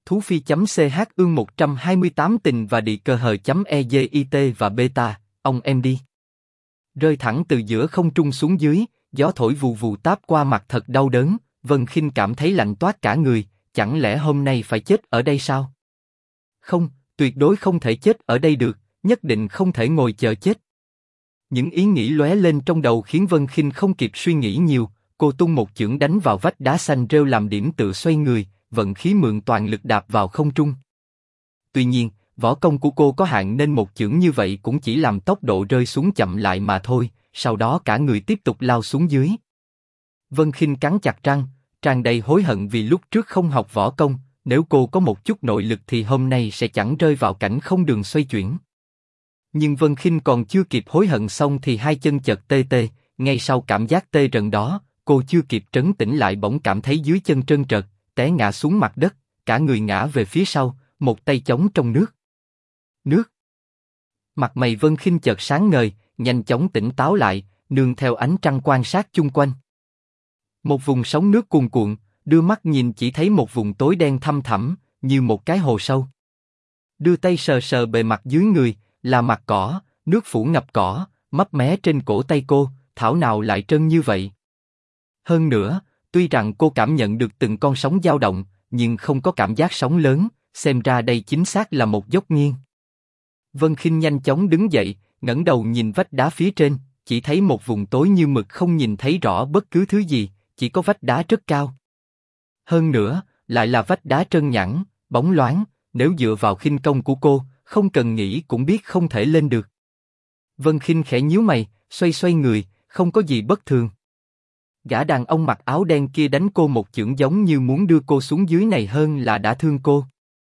Thú Phi.ch ương 128 tình và đi cơ hờ.ezit và beta, ông em đi. Rơi thẳng từ giữa không trung xuống dưới, gió thổi vù vù táp qua mặt thật đau đớn, Vân Khinh cảm thấy lạnh toát cả người, chẳng lẽ hôm nay phải chết ở đây sao? Không, tuyệt đối không thể chết ở đây được, nhất định không thể ngồi chờ chết. Những ý nghĩ lóe lên trong đầu khiến Vân Khinh không kịp suy nghĩ nhiều, cô tung một chưởng đánh vào vách đá xanh rêu làm điểm tựa xoay người, vận khí mượn toàn lực đạp vào không trung. Tuy nhiên, võ công của cô có hạn nên một chưởng như vậy cũng chỉ làm tốc độ rơi xuống chậm lại mà thôi, sau đó cả người tiếp tục lao xuống dưới. Vân Khinh cắn chặt răng, tràn đầy hối hận vì lúc trước không học võ công, nếu cô có một chút nội lực thì hôm nay sẽ chẳng rơi vào cảnh không đường xoay chuyển. Nhưng Vân Khinh còn chưa kịp hối hận xong thì hai chân chợt tê tê, ngay sau cảm giác tê rần đó, cô chưa kịp trấn tĩnh lại bỗng cảm thấy dưới chân trơn trượt, té ngã xuống mặt đất, cả người ngã về phía sau, một tay chống trong nước. Nước. Mặt mày Vân Khinh chợt sáng ngời, nhanh chóng tỉnh táo lại, nương theo ánh trăng quan sát chung quanh. Một vùng sóng nước cuồn cuộn, đưa mắt nhìn chỉ thấy một vùng tối đen thăm thẳm, như một cái hồ sâu. Đưa tay sờ sờ bề mặt dưới người, là mặt cỏ, nước phủ ngập cỏ, mấp mé trên cổ tay cô, thảo nào lại trơn như vậy. Hơn nữa, tuy rằng cô cảm nhận được từng con sóng dao động, nhưng không có cảm giác sóng lớn, xem ra đây chính xác là một dốc nghiêng. Vân Khinh nhanh chóng đứng dậy, ngẩng đầu nhìn vách đá phía trên, chỉ thấy một vùng tối như mực không nhìn thấy rõ bất cứ thứ gì, chỉ có vách đá rất cao. Hơn nữa, lại là vách đá trơn nhẵn, bóng loáng, nếu dựa vào khinh công của cô, không cần nghĩ cũng biết không thể lên được. Vân Khinh khẽ nhíu mày, xoay xoay người, không có gì bất thường. Gã đàn ông mặc áo đen kia đánh cô một chưởng giống như muốn đưa cô xuống dưới này hơn là đã thương cô.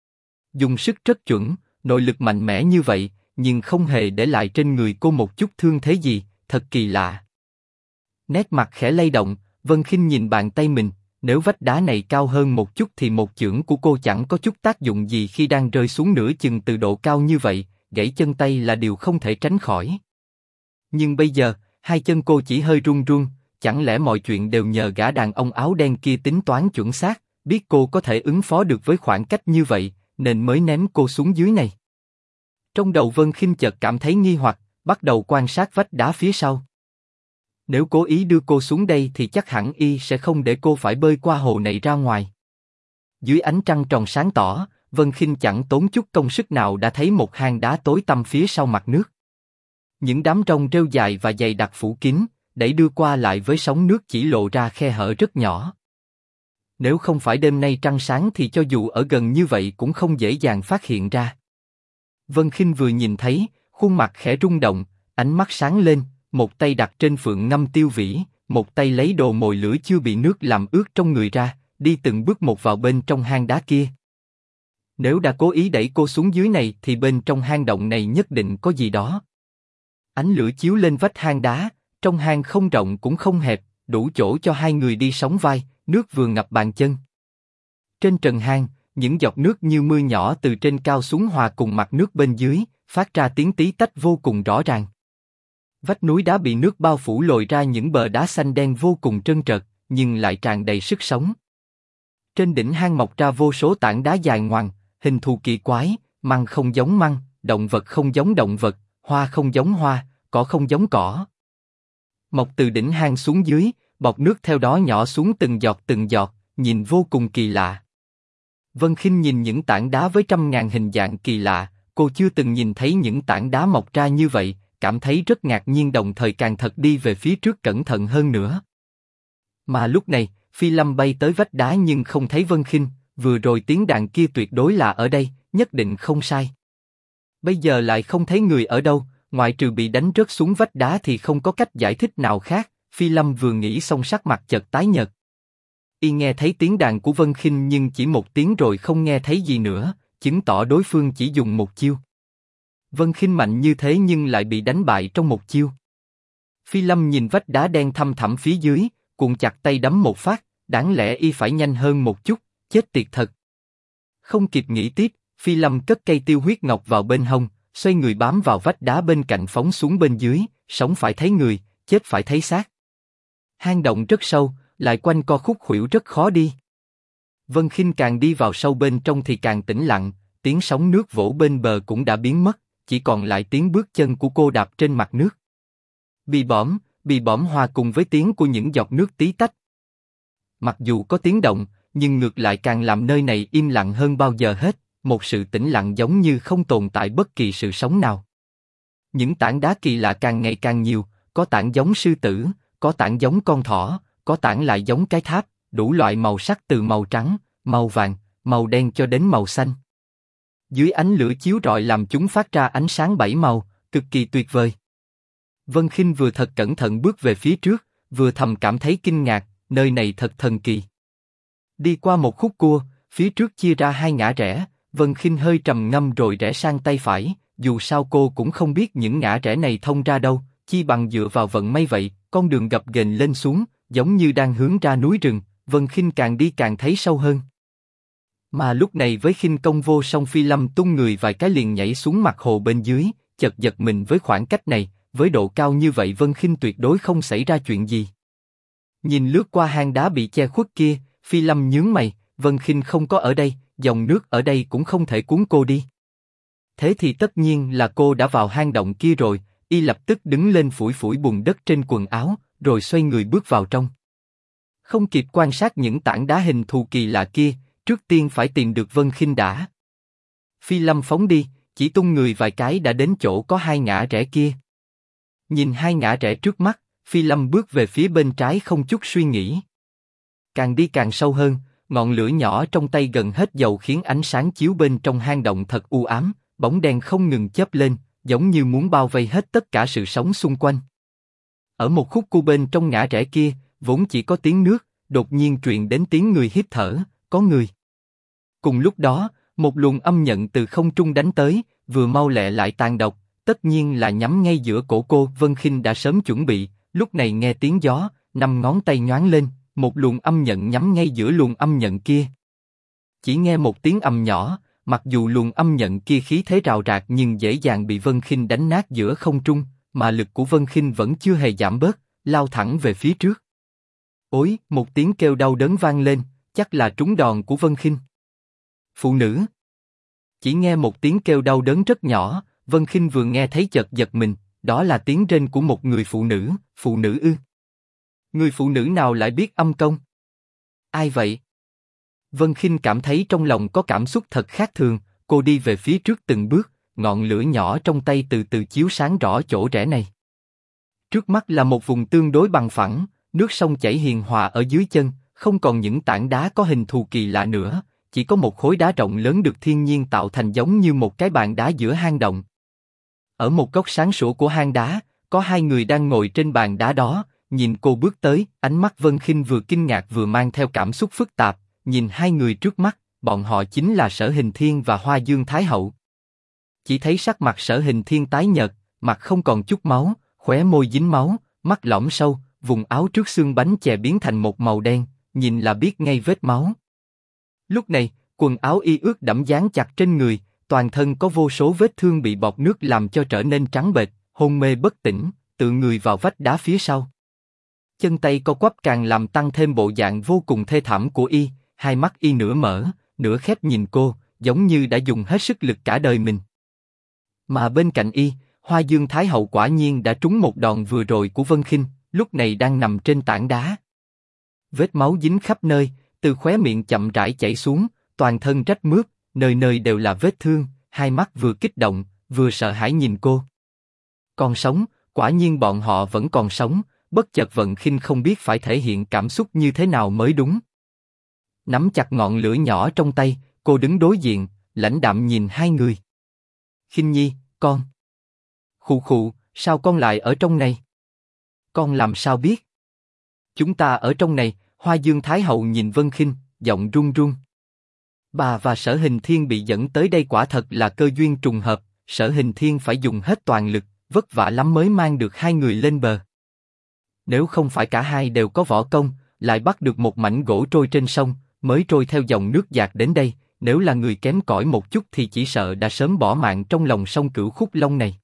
Dùng sức rất chuẩn, nội lực mạnh mẽ như vậy, nhưng không hề để lại trên người cô một chút thương thế gì, thật kỳ lạ. Nét mặt khẽ lay động, Vân Khinh nhìn bàn tay mình, nếu vách đá này cao hơn một chút thì một chưởng của cô chẳng có chút tác dụng gì khi đang rơi xuống nửa chừng từ độ cao như vậy, gãy chân tay là điều không thể tránh khỏi. Nhưng bây giờ, hai chân cô chỉ hơi run run, chẳng lẽ mọi chuyện đều nhờ gã đàn ông áo đen kia tính toán chuẩn xác, biết cô có thể ứng phó được với khoảng cách như vậy, nên mới ném cô xuống dưới này. Trong đầu Vân Khinh chợt cảm thấy nghi hoặc, bắt đầu quan sát vách đá phía sau. Nếu cố ý đưa cô xuống đây thì chắc hẳn y sẽ không để cô phải bơi qua hồ này ra ngoài. Dưới ánh trăng tròn sáng tỏ, Vân Khinh chẳng tốn chút công sức nào đã thấy một hang đá tối tăm phía sau mặt nước. Những đám rong rêu dài và dày đặc phủ kín, đẩy đưa qua lại với sóng nước chỉ lộ ra khe hở rất nhỏ. Nếu không phải đêm nay trăng sáng thì cho dù ở gần như vậy cũng không dễ dàng phát hiện ra. Vân Khinh vừa nhìn thấy, khuôn mặt khẽ rung động, ánh mắt sáng lên, một tay đặt trên phượng ngâm tiêu vĩ, một tay lấy đồ mồi lửa chưa bị nước làm ướt trong người ra, đi từng bước một vào bên trong hang đá kia. Nếu đã cố ý đẩy cô xuống dưới này thì bên trong hang động này nhất định có gì đó. Ánh lửa chiếu lên vách hang đá, trong hang không rộng cũng không hẹp, đủ chỗ cho hai người đi sóng vai, nước vừa ngập bàn chân. Trên trần hang, những giọt nước như mưa nhỏ từ trên cao xuống hòa cùng mặt nước bên dưới, phát ra tiếng tí tách vô cùng rõ ràng. Vách núi đá bị nước bao phủ lồi ra những bờ đá xanh đen vô cùng trơn trượt, nhưng lại tràn đầy sức sống. Trên đỉnh hang mọc ra vô số tảng đá dài ngoằng, hình thù kỳ quái, măng không giống măng, động vật không giống động vật, hoa không giống hoa, cỏ không giống cỏ. Mọc từ đỉnh hang xuống dưới, bọt nước theo đó nhỏ xuống từng giọt, nhìn vô cùng kỳ lạ. Vân Khinh nhìn những tảng đá với trăm ngàn hình dạng kỳ lạ, cô chưa từng nhìn thấy những tảng đá mọc ra như vậy, cảm thấy rất ngạc nhiên đồng thời càng thật đi về phía trước cẩn thận hơn nữa. Mà lúc này, Phi Lâm bay tới vách đá nhưng không thấy Vân Khinh, vừa rồi tiếng đàn kia tuyệt đối là ở đây, nhất định không sai. Bây giờ lại không thấy người ở đâu, ngoại trừ bị đánh rớt xuống vách đá thì không có cách giải thích nào khác. Phi Lâm vừa nghĩ xong sắc mặt chợt tái nhợt. Y nghe thấy tiếng đàn của Vân Khinh nhưng chỉ một tiếng rồi không nghe thấy gì nữa, chứng tỏ đối phương chỉ dùng một chiêu. Vân Khinh mạnh như thế nhưng lại bị đánh bại trong một chiêu. Phi Lâm nhìn vách đá đen thăm thẳm phía dưới, cuộn chặt tay đấm một phát, đáng lẽ y phải nhanh hơn một chút, chết tiệt thật. Không kịp nghĩ tiếp, Phi Lâm cất cây tiêu huyết ngọc vào bên hông, xoay người bám vào vách đá bên cạnh phóng xuống bên dưới, sống phải thấy người, chết phải thấy xác. Hang động rất sâu, lại quanh co khúc khuỷu rất khó đi. Vân Khinh càng đi vào sâu bên trong thì càng tĩnh lặng, tiếng sóng nước vỗ bên bờ cũng đã biến mất, chỉ còn lại tiếng bước chân của cô đạp trên mặt nước. Bị bõm hòa cùng với tiếng của những giọt nước tí tách. Mặc dù có tiếng động, nhưng ngược lại càng làm nơi này im lặng hơn bao giờ hết, một sự tĩnh lặng giống như không tồn tại bất kỳ sự sống nào. Những tảng đá kỳ lạ càng ngày càng nhiều, có tảng giống sư tử, có tảng giống con thỏ, có tảng lại giống cái tháp, đủ loại màu sắc từ màu trắng, màu vàng, màu đen cho đến màu xanh. Dưới ánh lửa chiếu rọi làm chúng phát ra ánh sáng bảy màu, cực kỳ tuyệt vời. Vân Khinh vừa thật cẩn thận bước về phía trước, vừa thầm cảm thấy kinh ngạc, nơi này thật thần kỳ. Đi qua một khúc cua, phía trước chia ra hai ngã rẽ, Vân Khinh hơi trầm ngâm rồi rẽ sang tay phải, dù sao cô cũng không biết những ngã rẽ này thông ra đâu, chi bằng dựa vào vận may vậy, con đường gập ghềnh lên xuống, giống như đang hướng ra núi rừng, Vân Khinh càng đi càng thấy sâu hơn. Mà lúc này với khinh công vô song Phi Lâm tung người vài cái liền nhảy xuống mặt hồ bên dưới, chợt giật mình với khoảng cách này, với độ cao như vậy Vân Khinh tuyệt đối không xảy ra chuyện gì. Nhìn lướt qua hang đá bị che khuất kia, Phi Lâm nhướng mày, Vân Khinh không có ở đây, dòng nước ở đây cũng không thể cuốn cô đi. Thế thì tất nhiên là cô đã vào hang động kia rồi, y lập tức đứng lên phủi phủi bùn đất trên quần áo, rồi xoay người bước vào trong. Không kịp quan sát những tảng đá hình thù kỳ lạ kia, trước tiên phải tìm được Vân Khinh đã. Phi Lâm phóng đi, chỉ tung người vài cái đã đến chỗ có hai ngã rẽ kia. Nhìn hai ngã rẽ trước mắt, Phi Lâm bước về phía bên trái không chút suy nghĩ. Càng đi càng sâu hơn, ngọn lửa nhỏ trong tay gần hết dầu khiến ánh sáng chiếu bên trong hang động thật u ám, bóng đen không ngừng chớp lên, giống như muốn bao vây hết tất cả sự sống xung quanh. Ở một khúc cua bên trong ngã rẽ kia, vốn chỉ có tiếng nước, đột nhiên truyền đến tiếng người hít thở, có người. Cùng lúc đó, một luồng âm nhận từ không trung đánh tới, vừa mau lẹ lại tàn độc, tất nhiên là nhắm ngay giữa cổ cô. Vân Khinh đã sớm chuẩn bị, lúc này nghe tiếng gió, năm ngón tay nhoáng lên, một luồng âm nhận nhắm ngay giữa luồng âm nhận kia. Chỉ nghe một tiếng ầm nhỏ, mặc dù luồng âm nhận kia khí thế rào rạc nhưng dễ dàng bị Vân Khinh đánh nát giữa không trung, mà lực của Vân Khinh vẫn chưa hề giảm bớt, lao thẳng về phía trước. Ối, một tiếng kêu đau đớn vang lên, chắc là trúng đòn của Vân Khinh. Phụ nữ. Chỉ nghe một tiếng kêu đau đớn rất nhỏ, Vân Khinh vừa nghe thấy chợt giật mình, đó là tiếng rên của một người phụ nữ ư? Người phụ nữ nào lại biết âm công? Ai vậy? Vân Khinh cảm thấy trong lòng có cảm xúc thật khác thường, cô đi về phía trước từng bước, ngọn lửa nhỏ trong tay từ từ chiếu sáng rõ chỗ rẽ này. Trước mắt là một vùng tương đối bằng phẳng, nước sông chảy hiền hòa ở dưới chân, không còn những tảng đá có hình thù kỳ lạ nữa, chỉ có một khối đá rộng lớn được thiên nhiên tạo thành giống như một cái bàn đá giữa hang động. Ở một góc sáng sủa của hang đá, có hai người đang ngồi trên bàn đá đó, nhìn cô bước tới, ánh mắt Vân Khinh vừa kinh ngạc vừa mang theo cảm xúc phức tạp, nhìn hai người trước mắt, bọn họ chính là Sở Hình Thiên và Hoa Dương Thái Hậu. Chỉ thấy sắc mặt Sở Hình Thiên tái nhợt, mặt không còn chút máu, khóe môi dính máu, mắt lõm sâu, vùng áo trước xương bánh chè biến thành một màu đen, nhìn là biết ngay vết máu. Lúc này, quần áo y ướt đẫm dán chặt trên người, toàn thân có vô số vết thương bị bọt nước làm cho trở nên trắng bệch, hôn mê bất tỉnh, tựa người vào vách đá phía sau. Chân tay co quắp càng làm tăng thêm bộ dạng vô cùng thê thảm của y, hai mắt y nửa mở, nửa khép nhìn cô, giống như đã dùng hết sức lực cả đời mình. Mà bên cạnh y, Hoa Dương Thái Hậu quả nhiên đã trúng một đòn vừa rồi của Vân Khinh, lúc này đang nằm trên tảng đá. Vết máu dính khắp nơi, từ khóe miệng chậm rãi chảy xuống, toàn thân rách mướp, nơi nơi đều là vết thương, hai mắt vừa kích động, vừa sợ hãi nhìn cô. Còn sống, quả nhiên bọn họ vẫn còn sống, bất chợt Vân Khinh không biết phải thể hiện cảm xúc như thế nào mới đúng. Nắm chặt ngọn lửa nhỏ trong tay, cô đứng đối diện, lãnh đạm nhìn hai người. Khinh Nhi, con. Khụ khụ, sao con lại ở trong này? Con làm sao biết? Chúng ta ở trong này. Hoa Dương Thái Hậu nhìn Vân Khinh, giọng run run. Bà và Sở Hình Thiên bị dẫn tới đây quả thật là cơ duyên trùng hợp, Sở Hình Thiên phải dùng hết toàn lực, vất vả lắm mới mang được hai người lên bờ. Nếu không phải cả hai đều có võ công, lại bắt được một mảnh gỗ trôi trên sông, mới trôi theo dòng nước dạt đến đây, nếu là người kém cỏi một chút thì chỉ sợ đã sớm bỏ mạng trong lòng sông Cửu Khúc Long này.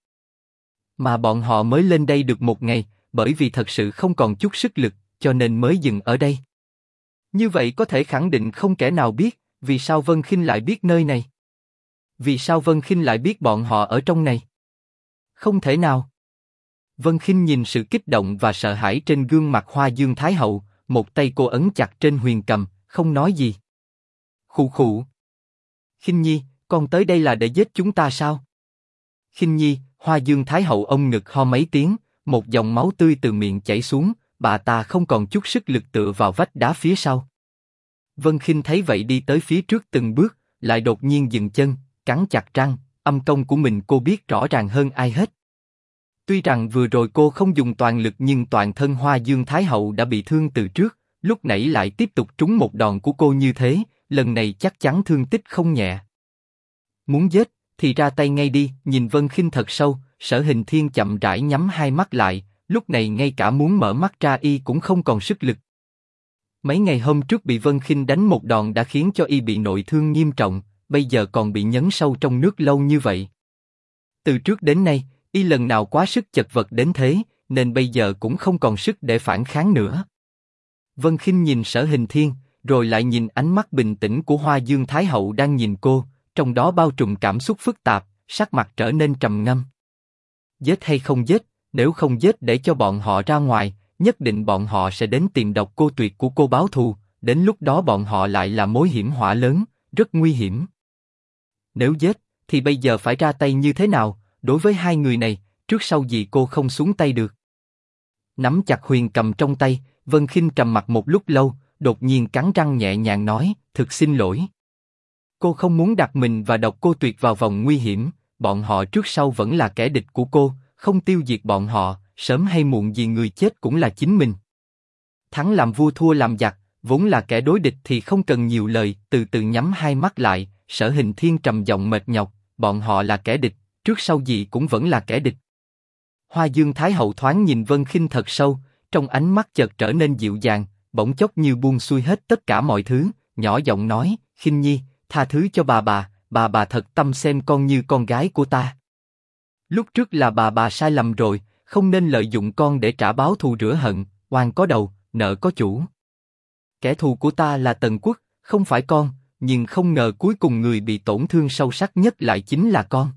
Mà bọn họ mới lên đây được một ngày, bởi vì thật sự không còn chút sức lực, cho nên mới dừng ở đây. Như vậy có thể khẳng định không kẻ nào biết, vì sao Vân Khinh lại biết nơi này? Vì sao Vân Khinh lại biết bọn họ ở trong này? Không thể nào. Vân Khinh nhìn sự kích động và sợ hãi trên gương mặt Hoa Dương Thái Hậu, một tay cô ấn chặt trên huyền cầm, không nói gì. Khụ khụ. Khinh Nhi, con tới đây là để giết chúng ta sao? Khinh Nhi, Hoa Dương Thái Hậu ôm ngực ho mấy tiếng, một dòng máu tươi từ miệng chảy xuống, bà ta không còn chút sức lực tựa vào vách đá phía sau. Vân Khinh thấy vậy đi tới phía trước từng bước, lại đột nhiên dừng chân, cắn chặt răng, âm công của mình cô biết rõ ràng hơn ai hết. Tuy rằng vừa rồi cô không dùng toàn lực nhưng toàn thân Hoa Dương Thái Hậu đã bị thương từ trước, lúc nãy lại tiếp tục trúng một đòn của cô như thế, lần này chắc chắn thương tích không nhẹ. Muốn giết, thì ra tay ngay đi. Nhìn Vân Khinh thật sâu, Sở Hình Thiên chậm rãi nhắm hai mắt lại, lúc này ngay cả muốn mở mắt ra y cũng không còn sức lực. Mấy ngày hôm trước bị Vân Khinh đánh một đòn đã khiến cho y bị nội thương nghiêm trọng, bây giờ còn bị nhấn sâu trong nước lâu như vậy. Từ trước đến nay, y lần nào quá sức chật vật đến thế, nên bây giờ cũng không còn sức để phản kháng nữa. Vân Khinh nhìn Sở Hình Thiên, rồi lại nhìn ánh mắt bình tĩnh của Hoa Dương Thái Hậu đang nhìn cô, trong đó bao trùm cảm xúc phức tạp, sắc mặt trở nên trầm ngâm. Giết hay không giết? Nếu không giết để cho bọn họ ra ngoài, nhất định bọn họ sẽ đến tìm Độc Cô Tuyệt của cô báo thù, đến lúc đó bọn họ lại là mối hiểm họa lớn, rất nguy hiểm. Nếu giết, thì bây giờ phải ra tay như thế nào? Đối với hai người này, trước sau gì cô không xuống tay được. Nắm chặt huyền cầm trong tay, Vân Khinh trầm mặc một lúc lâu, đột nhiên cắn răng nhẹ nhàng nói, thực xin lỗi. Cô không muốn đặt mình và Độc Cô Tuyệt vào vòng nguy hiểm, bọn họ trước sau vẫn là kẻ địch của cô, không tiêu diệt bọn họ, sớm hay muộn gì người chết cũng là chính mình. Thắng làm vua thua làm giặc, vốn là kẻ đối địch thì không cần nhiều lời. Từ từ nhắm hai mắt lại, Sở Hình Thiên trầm giọng mệt nhọc, bọn họ là kẻ địch, trước sau gì cũng vẫn là kẻ địch. Hoa Dương Thái Hậu thoáng nhìn Vân Khinh thật sâu, trong ánh mắt chợt trở nên dịu dàng, bỗng chốc như buông xuôi hết tất cả mọi thứ, nhỏ giọng nói, Khinh Nhi, tha thứ cho bà thật tâm xem con như con gái của ta. Lúc trước là bà sai lầm rồi, không nên lợi dụng con để trả báo thù rửa hận, oan có đầu, nợ có chủ. Kẻ thù của ta là Tần Quốc, không phải con, nhưng không ngờ cuối cùng người bị tổn thương sâu sắc nhất lại chính là con.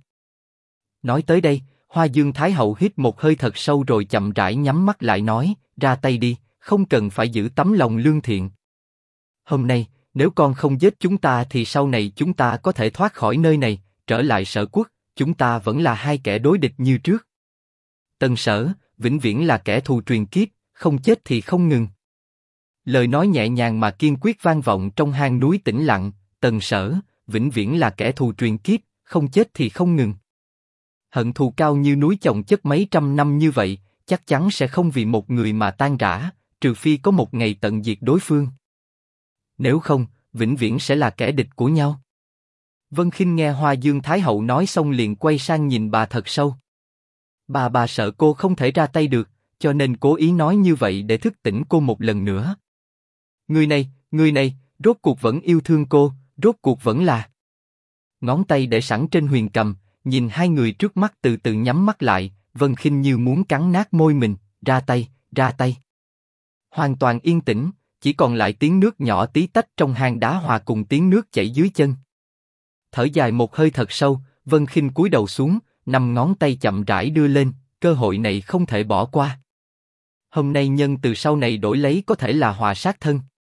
Nói tới đây, Hoa Dương Thái Hậu hít một hơi thật sâu rồi chậm rãi nhắm mắt lại nói, ra tay đi, không cần phải giữ tấm lòng lương thiện. Hôm nay, nếu con không giết chúng ta thì sau này chúng ta có thể thoát khỏi nơi này, trở lại Sở Quốc, chúng ta vẫn là hai kẻ đối địch như trước. Tần Sở, vĩnh viễn là kẻ thù truyền kiếp, không chết thì không ngừng. Lời nói nhẹ nhàng mà kiên quyết vang vọng trong hang núi tĩnh lặng, Tần Sở, vĩnh viễn là kẻ thù truyền kiếp, không chết thì không ngừng. Hận thù cao như núi chồng chất mấy trăm năm như vậy, chắc chắn sẽ không vì một người mà tan rã, trừ phi có một ngày tận diệt đối phương. Nếu không, vĩnh viễn sẽ là kẻ địch của nhau. Vân Khinh nghe Hoa Dương Thái Hậu nói xong liền quay sang nhìn bà thật sâu. Bà sợ cô không thể ra tay được, cho nên cố ý nói như vậy để thức tỉnh cô một lần nữa. Người này, rốt cuộc vẫn yêu thương cô, rốt cuộc vẫn là. Ngón tay để sẵn trên huyền cầm, nhìn hai người trước mắt từ từ nhắm mắt lại, Vân Khinh như muốn cắn nát môi mình, ra tay. Hoàn toàn yên tĩnh, chỉ còn lại tiếng nước nhỏ tí tách trong hang đá hòa cùng tiếng nước chảy dưới chân. Thở dài một hơi thật sâu, Vân Khinh cúi đầu xuống, 5 ngón tay chậm rãi đưa lên, cơ hội này không thể bỏ qua. Hôm nay nhân từ sau này đổi lấy có thể là họa sát thân.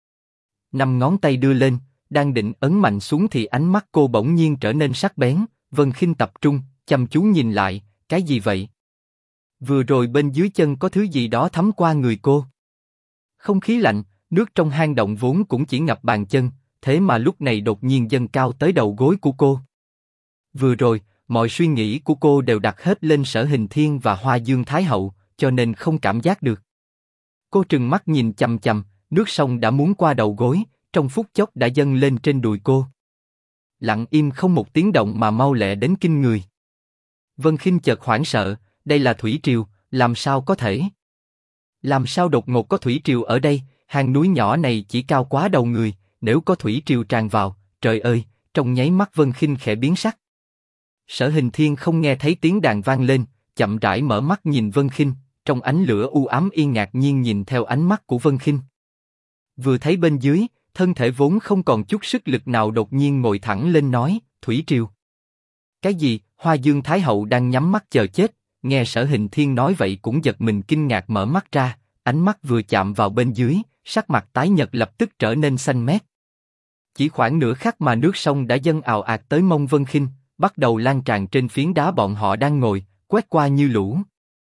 5 ngón tay đưa lên, đang định ấn mạnh xuống thì ánh mắt cô bỗng nhiên trở nên sắc bén. Vân Khinh tập trung, chăm chú nhìn lại, cái gì vậy? Vừa rồi bên dưới chân có thứ gì đó thấm qua người cô. Không khí lạnh, nước trong hang động vốn cũng chỉ ngập bàn chân, thế mà lúc này đột nhiên dâng cao tới đầu gối của cô. Vừa rồi, mọi suy nghĩ của cô đều đặt hết lên Sở Hình Thiên và Hoa Dương Thái Hậu, cho nên không cảm giác được. Cô trừng mắt nhìn chằm chằm, nước sông đã muốn qua đầu gối, trong phút chốc đã dâng lên trên đùi cô. Lặng im không một tiếng động mà mau lẹ đến kinh người. Vân Khinh chợt hoảng sợ, đây là thủy triều, làm sao có thể? Làm sao đột ngột có thủy triều ở đây? Hang núi nhỏ này chỉ cao quá đầu người, nếu có thủy triều tràn vào, trời ơi! Trong nháy mắt Vân Khinh khẽ biến sắc. Sở Hình Thiên không nghe thấy tiếng đàn vang lên, chậm rãi mở mắt nhìn Vân Khinh, trong ánh lửa u ám yên ngạc nhiên nhìn theo ánh mắt của Vân Khinh. Vừa thấy bên dưới, thân thể vốn không còn chút sức lực nào đột nhiên ngồi thẳng lên nói, Thủy Triều. Cái gì? Hoa Dương Thái Hậu đang nhắm mắt chờ chết, nghe Sở Hình Thiên nói vậy cũng giật mình kinh ngạc mở mắt ra, ánh mắt vừa chạm vào bên dưới, sắc mặt tái nhợt lập tức trở nên xanh mét. Chỉ khoảng nửa khắc mà nước sông đã dâng ào ạt tới mông Vân Khinh, bắt đầu lan tràn trên phiến đá bọn họ đang ngồi, quét qua như lũ.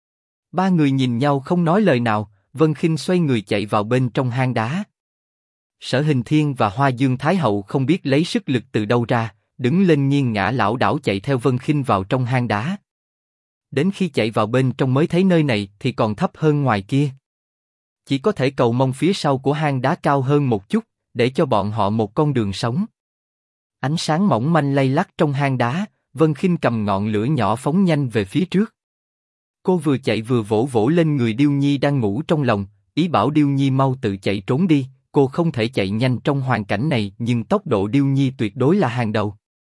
Ba người nhìn nhau không nói lời nào, Vân Khinh xoay người chạy vào bên trong hang đá. Sở Hình Thiên và Hoa Dương Thái Hậu không biết lấy sức lực từ đâu ra, đứng lên nghiêng ngã lảo đảo chạy theo Vân Khinh vào trong hang đá. Đến khi chạy vào bên trong mới thấy nơi này thì còn thấp hơn ngoài kia. Chỉ có thể cầu mong phía sau của hang đá cao hơn một chút, để cho bọn họ một con đường sống. Ánh sáng mỏng manh lay lắc trong hang đá, Vân Khinh cầm ngọn lửa nhỏ phóng nhanh về phía trước. Cô vừa chạy vừa vỗ vỗ lên người Điêu Nhi đang ngủ trong lòng, ý bảo Điêu Nhi mau tự chạy trốn đi. Cô không thể chạy nhanh trong hoàn cảnh này, nhưng tốc độ Điêu Nhi tuyệt đối là hàng đầu.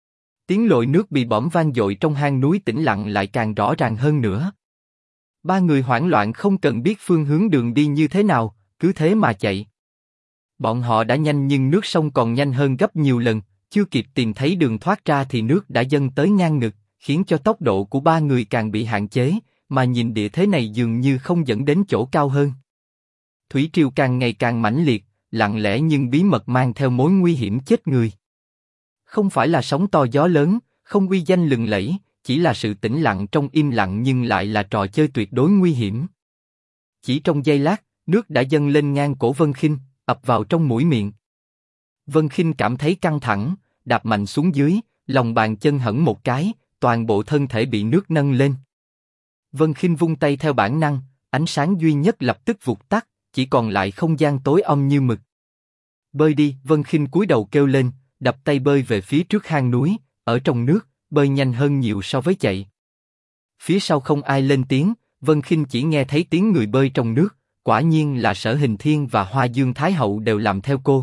Tiếng lội nước bị bõm vang dội trong hang núi tĩnh lặng lại càng rõ ràng hơn nữa. Ba người hoảng loạn không cần biết phương hướng đường đi như thế nào, cứ thế mà chạy. Bọn họ đã nhanh nhưng nước sông còn nhanh hơn gấp nhiều lần, chưa kịp tìm thấy đường thoát ra thì nước đã dâng tới ngang ngực, khiến cho tốc độ của ba người càng bị hạn chế, mà nhìn địa thế này dường như không dẫn đến chỗ cao hơn. Thủy triều càng ngày càng mãnh liệt, lặng lẽ nhưng bí mật mang theo mối nguy hiểm chết người. Không phải là sóng to gió lớn, không uy danh lừng lẫy, chỉ là sự tĩnh lặng trong im lặng nhưng lại là trò chơi tuyệt đối nguy hiểm. Chỉ trong giây lát, nước đã dâng lên ngang cổ Vân Khinh, ập vào trong mũi miệng. Vân Khinh cảm thấy căng thẳng, đạp mạnh xuống dưới, lòng bàn chân hẫng một cái, toàn bộ thân thể bị nước nâng lên. Vân Khinh vung tay theo bản năng, ánh sáng duy nhất lập tức vụt tắt, chỉ còn lại không gian tối om như mực. Bơi đi, Vân Khinh cúi đầu kêu lên, đập tay bơi về phía trước hang núi, ở trong nước, bơi nhanh hơn nhiều so với chạy. Phía sau không ai lên tiếng, Vân Khinh chỉ nghe thấy tiếng người bơi trong nước, quả nhiên là Sở Hình Thiên và Hoa Dương Thái Hậu đều làm theo cô.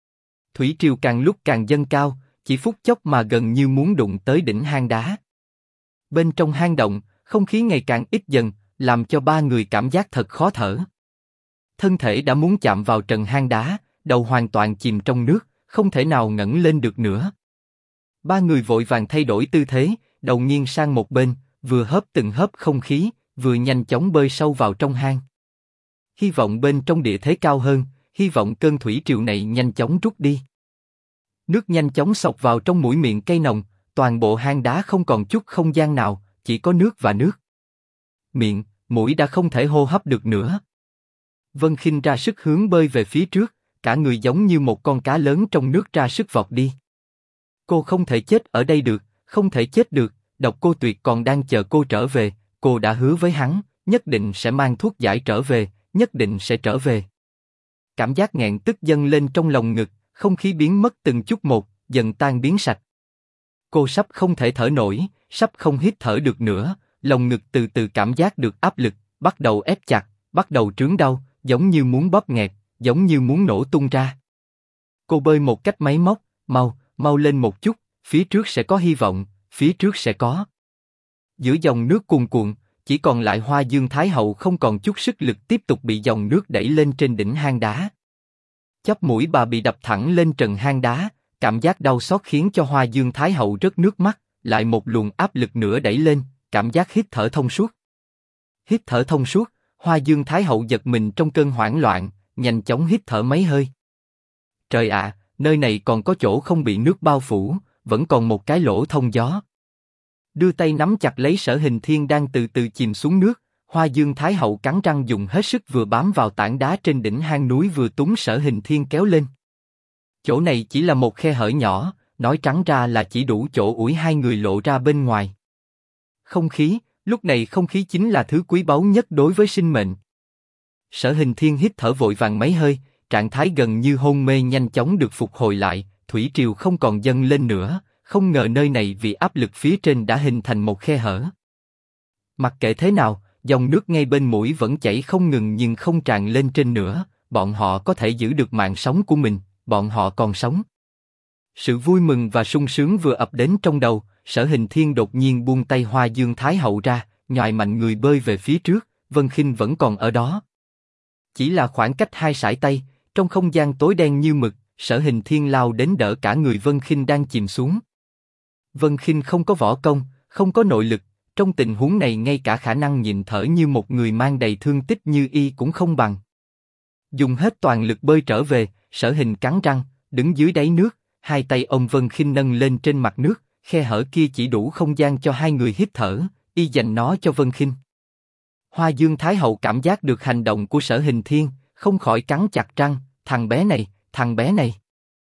Thủy triều càng lúc càng dâng cao, chỉ phút chốc mà gần như muốn đụng tới đỉnh hang đá. Bên trong hang động, không khí ngày càng ít dần, làm cho ba người cảm giác thật khó thở. Thân thể đã muốn chạm vào trần hang đá, đầu hoàn toàn chìm trong nước, không thể nào ngẩng lên được nữa. Ba người vội vàng thay đổi tư thế, đầu nghiêng sang một bên, vừa hớp từng hớp không khí, vừa nhanh chóng bơi sâu vào trong hang. Hy vọng bên trong địa thế cao hơn, hy vọng cơn thủy triều này nhanh chóng rút đi. Nước nhanh chóng xộc vào trong mũi miệng cây nồng, toàn bộ hang đá không còn chút không gian nào, chỉ có nước và nước. Miệng, mũi đã không thể hô hấp được nữa. Vân Khinh ra sức hướng bơi về phía trước, cả người giống như một con cá lớn trong nước ra sức vọt đi. Cô không thể chết ở đây được, không thể chết được, Độc Cô Tuyệt còn đang chờ cô trở về, cô đã hứa với hắn, nhất định sẽ mang thuốc giải trở về, nhất định sẽ trở về. Cảm giác nghẹn tức dâng lên trong lòng ngực, không khí biến mất từng chút một, dần tan biến sạch. Cô sắp không thể thở nổi, sắp không hít thở được nữa, lồng ngực từ từ cảm giác được áp lực, bắt đầu ép chặt, bắt đầu trướng đau, giống như muốn bóp nghẹt, giống như muốn nổ tung ra. Cô bơi một cách máy móc, mau lên một chút, phía trước sẽ có hy vọng, phía trước sẽ có. Giữa dòng nước cuồn cuộn, chỉ còn lại Hoa Dương Thái Hậu không còn chút sức lực tiếp tục bị dòng nước đẩy lên trên đỉnh hang đá. Chóp mũi bà bị đập thẳng lên trần hang đá, cảm giác đau xót khiến cho Hoa Dương Thái Hậu rớt nước mắt, lại một luồng áp lực nữa đẩy lên, cảm giác hít thở thông suốt. Hít thở thông suốt, Hoa Dương Thái Hậu giật mình trong cơn hoảng loạn, nhanh chóng hít thở mấy hơi. Trời ạ, nơi này còn có chỗ không bị nước bao phủ, vẫn còn một cái lỗ thông gió. Đưa tay nắm chặt lấy Sở Hình Thiên đang từ từ chìm xuống nước, Hoa Dương Thái Hậu cắn răng dùng hết sức vừa bám vào tảng đá trên đỉnh hang núi vừa túm Sở Hình Thiên kéo lên. Chỗ này chỉ là một khe hở nhỏ, nói trắng ra là chỉ đủ chỗ ủi hai người lộ ra bên ngoài. Không khí, lúc này không khí chính là thứ quý báu nhất đối với sinh mệnh. Sở Hình Thiên hít thở vội vàng mấy hơi, trạng thái gần như hôn mê nhanh chóng được phục hồi lại, thủy triều không còn dâng lên nữa, không ngờ nơi này vì áp lực phía trên đã hình thành một khe hở. Mặc kệ thế nào, dòng nước ngay bên mũi vẫn chảy không ngừng nhưng không tràn lên trên nữa, bọn họ có thể giữ được mạng sống của mình, bọn họ còn sống. Sự vui mừng và sung sướng vừa ập đến trong đầu, Sở Hình Thiên đột nhiên buông tay Hoa Dương Thái Hậu ra, nhoài mạnh người bơi về phía trước, Vân Khinh vẫn còn ở đó. Chỉ là khoảng cách hai sải tay, Trong không gian tối đen như mực, Sở Hình Thiên lao đến đỡ cả người Vân Khinh đang chìm xuống. Vân Khinh không có võ công, không có nội lực, trong tình huống này ngay cả khả năng nhịn thở như một người mang đầy thương tích như y cũng không bằng. Dùng hết toàn lực bơi trở về, Sở Hình cắn răng, đứng dưới đáy nước, hai tay ôm Vân Khinh nâng lên trên mặt nước, khe hở kia chỉ đủ không gian cho hai người hít thở, y dành nó cho Vân Khinh. Hoa Dương Thái Hậu cảm giác được hành động của Sở Hình Thiên, không khỏi cắn chặt răng, thằng bé này, thằng bé này.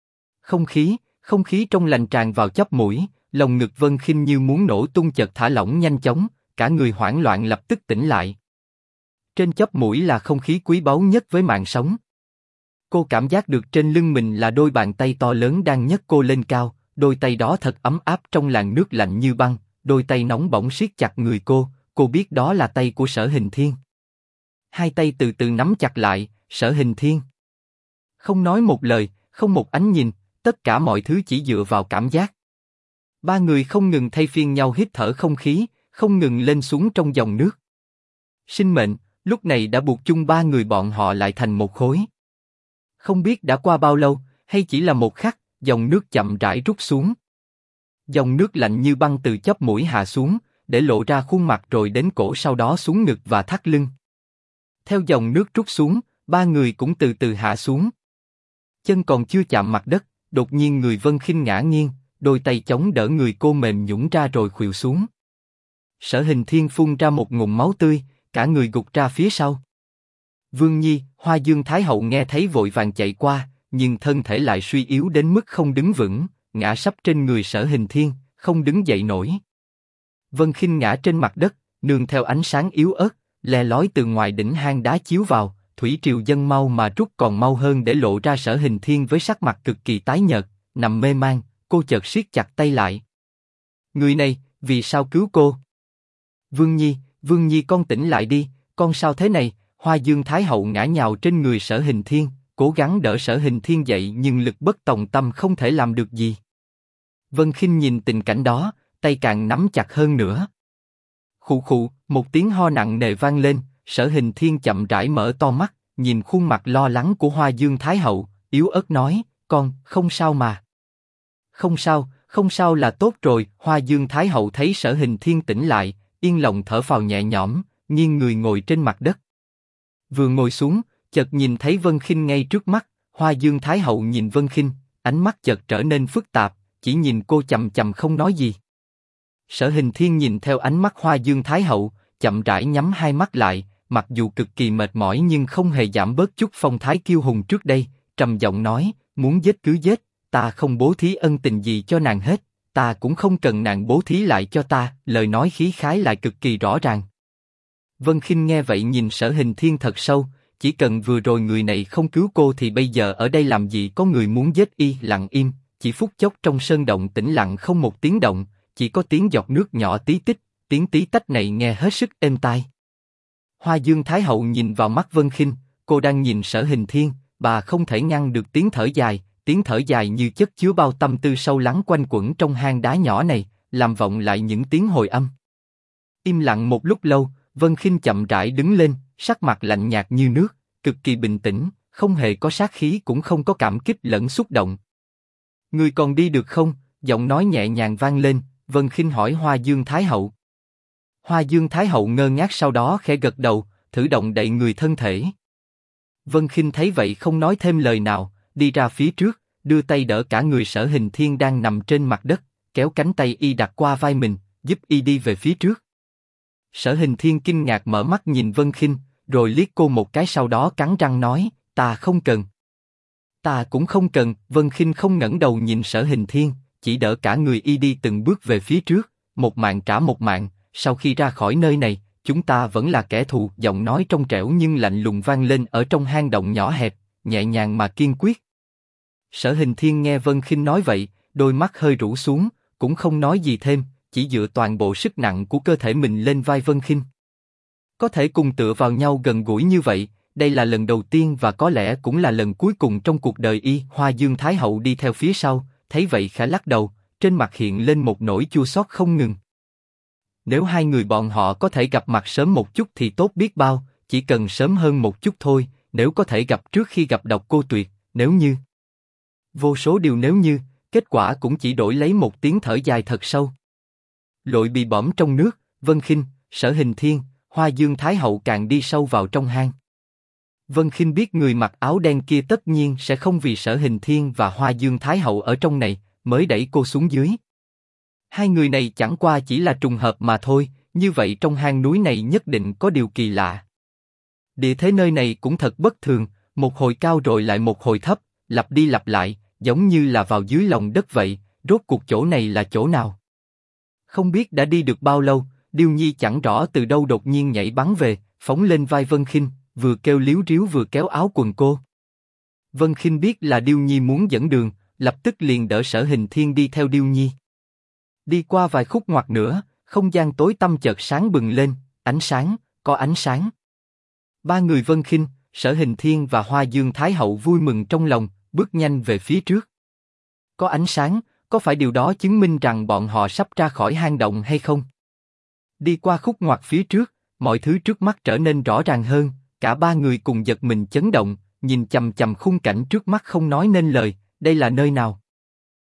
Không khí trong lành tràn vào chóp mũi, lồng ngực Vân Khinh như muốn nổ tung chợt thả lỏng nhanh chóng, cả người hoảng loạn lập tức tỉnh lại. Trên chóp mũi là không khí quý báu nhất với mạng sống. Cô cảm giác được trên lưng mình là đôi bàn tay to lớn đang nhấc cô lên cao, đôi tay đó thật ấm áp trong làn nước lạnh như băng, đôi tay nóng bỏng siết chặt người cô biết đó là tay của Sở Hình Thiên. Hai tay từ từ nắm chặt lại, Sở Hình Thiên. Không nói một lời, không một ánh nhìn, tất cả mọi thứ chỉ dựa vào cảm giác. Ba người không ngừng thay phiên nhau hít thở không khí, không ngừng lên xuống trong dòng nước. Sinh mệnh, lúc này đã buộc chung ba người bọn họ lại thành một khối. Không biết đã qua bao lâu, hay chỉ là một khắc, dòng nước chậm rãi rút xuống. Dòng nước lạnh như băng từ chóp mũi hạ xuống, để lộ ra khuôn mặt rồi đến cổ sau đó xuống ngực và thắt lưng. Theo dòng nước rút xuống, ba người cũng từ từ hạ xuống. Chân còn chưa chạm mặt đất, đột nhiên người Vân Khinh ngã nghiêng, đôi tay chống đỡ người cô mềm nhũn ra rồi khuỵu xuống. Sở Hình Thiên phun ra một ngụm máu tươi, cả người gục ra phía sau. Vương Nhi, Hoa Dương Thái Hậu nghe thấy vội vàng chạy qua, nhưng thân thể lại suy yếu đến mức không đứng vững, ngã sấp trên người Sở Hình Thiên, không đứng dậy nổi. Vân Khinh ngã trên mặt đất, nương theo ánh sáng yếu ớt, le lói từ ngoài đỉnh hang đá chiếu vào, thủy triều dâng mau mà rút còn mau hơn để lộ ra Sở Hình Thiên với sắc mặt cực kỳ tái nhợt, nằm mê man. Cô chợt siết chặt tay lại. Người này, vì sao cứu cô? Vương Nhi con tỉnh lại đi, con sao thế này? Hoa Dương Thái Hậu ngã nhào trên người Sở Hình Thiên, cố gắng đỡ Sở Hình Thiên dậy nhưng lực bất tòng tâm không thể làm được gì. Vân Khinh nhìn tình cảnh đó, tay càng nắm chặt hơn nữa. Khụ khụ, một tiếng ho nặng nề vang lên, Sở Hình Thiên chậm rãi mở to mắt, nhìn khuôn mặt lo lắng của Hoa Dương Thái Hậu, yếu ớt nói, con, không sao mà. Không sao là tốt rồi. Hoa Dương Thái Hậu thấy Sở Hình Thiên tỉnh lại, yên lòng thở phào nhẹ nhõm, nghiêng người ngồi trên mặt đất. Vừa ngồi xuống, chợt nhìn thấy Vân Khinh ngay trước mắt. Hoa Dương Thái Hậu nhìn Vân Khinh, ánh mắt chợt trở nên phức tạp, chỉ nhìn cô chằm chằm không nói gì. Sở Hình Thiên nhìn theo ánh mắt Hoa Dương Thái Hậu, chậm rãi nhắm hai mắt lại, mặc dù cực kỳ mệt mỏi nhưng không hề giảm bớt chút phong thái kiêu hùng trước đây, trầm giọng nói, muốn giết cứ giết. Ta không bố thí ân tình gì cho nàng hết, ta cũng không cần nàng bố thí lại cho ta. Lời nói khí khái lại cực kỳ rõ ràng. Vân Khinh nghe vậy nhìn Sở Hình Thiên thật sâu, chỉ cần vừa rồi người này không cứu cô thì bây giờ ở đây làm gì có người muốn giết y. Lặng im, chỉ phút chốc trong sơn động tĩnh lặng không một tiếng động, chỉ có tiếng giọt nước nhỏ tí tách, tiếng tí tách này nghe hết sức êm tai. Hoa Dương Thái Hậu nhìn vào mắt Vân Khinh, cô đang nhìn Sở Hình Thiên, bà không thể ngăn được tiếng thở dài. Tiếng thở dài như chất chứa bao tâm tư sâu lắng quanh quẩn trong hang đá nhỏ này, làm vọng lại những tiếng hồi âm. Im lặng một lúc lâu, Vân Khinh chậm rãi đứng lên, sắc mặt lạnh nhạt như nước, cực kỳ bình tĩnh, không hề có sát khí cũng không có cảm kích lẫn xúc động. Người còn đi được không? Giọng nói nhẹ nhàng vang lên. Vân Khinh hỏi Hoa Dương Thái Hậu. Hoa Dương Thái Hậu ngơ ngác sau đó khẽ gật đầu, thử động đậy người thân thể. Vân Khinh thấy vậy không nói thêm lời nào, đi ra phía trước, đưa tay đỡ cả người Sở Hình Thiên đang nằm trên mặt đất, kéo cánh tay y đặt qua vai mình, giúp y đi về phía trước. Sở Hình Thiên kinh ngạc mở mắt nhìn Vân Khinh, rồi liếc cô một cái sau đó cắn răng nói, ta không cần. Ta cũng không cần. Vân Khinh không ngẩng đầu nhìn Sở Hình Thiên, chỉ đỡ cả người y đi từng bước về phía trước, một mạng trả một mạng, sau khi ra khỏi nơi này, chúng ta vẫn là kẻ thù. Giọng nói trong trẻo nhưng lạnh lùng vang lên ở trong hang động nhỏ hẹp, nhẹ nhàng mà kiên quyết. Sở Hình Thiên nghe Vân Khinh nói vậy, đôi mắt hơi rũ xuống, cũng không nói gì thêm, chỉ dựa toàn bộ sức nặng của cơ thể mình lên vai Vân Khinh. Có thể cùng tựa vào nhau gần gũi như vậy, đây là lần đầu tiên và có lẽ cũng là lần cuối cùng trong cuộc đời y. Hoa Dương Thái Hậu đi theo phía sau, thấy vậy khẽ lắc đầu, trên mặt hiện lên một nỗi chua xót không ngừng. Nếu hai người bọn họ có thể gặp mặt sớm một chút thì tốt biết bao, chỉ cần sớm hơn một chút thôi, nếu có thể gặp trước khi gặp Độc Cô Tuyệt, nếu như... Vô số điều nếu như, kết quả cũng chỉ đổi lấy một tiếng thở dài thật sâu. Lội bị bõm trong nước, Vân Khinh, Sở Hình Thiên, Hoa Dương Thái Hậu càng đi sâu vào trong hang. Vân Khinh biết người mặc áo đen kia tất nhiên sẽ không vì Sở Hình Thiên và Hoa Dương Thái Hậu ở trong này, mới đẩy cô xuống dưới. Hai người này chẳng qua chỉ là trùng hợp mà thôi, như vậy trong hang núi này nhất định có điều kỳ lạ. Địa thế nơi này cũng thật bất thường, một hồi cao rồi lại một hồi thấp, lặp đi lặp lại, giống như là vào dưới lòng đất vậy, rốt cuộc chỗ này là chỗ nào? Không biết đã đi được bao lâu, Điêu Nhi chẳng rõ từ đâu đột nhiên nhảy bắn về, phóng lên vai Vân Khinh, vừa kêu líu ríu vừa kéo áo quần cô. Vân Khinh biết là Điêu Nhi muốn dẫn đường, lập tức liền đỡ Sở Hình Thiên đi theo Điêu Nhi. Đi qua vài khúc ngoặt nữa, không gian tối tăm chợt sáng bừng lên, ánh sáng, có ánh sáng. Ba người Vân Khinh, Sở Hình Thiên và Hoa Dương Thái Hậu vui mừng trong lòng, bước nhanh về phía trước. Có ánh sáng, có phải điều đó chứng minh rằng bọn họ sắp ra khỏi hang động hay không? Đi qua khúc ngoặt phía trước, mọi thứ trước mắt trở nên rõ ràng hơn, cả ba người cùng giật mình chấn động, nhìn chằm chằm khung cảnh trước mắt không nói nên lời, đây là nơi nào?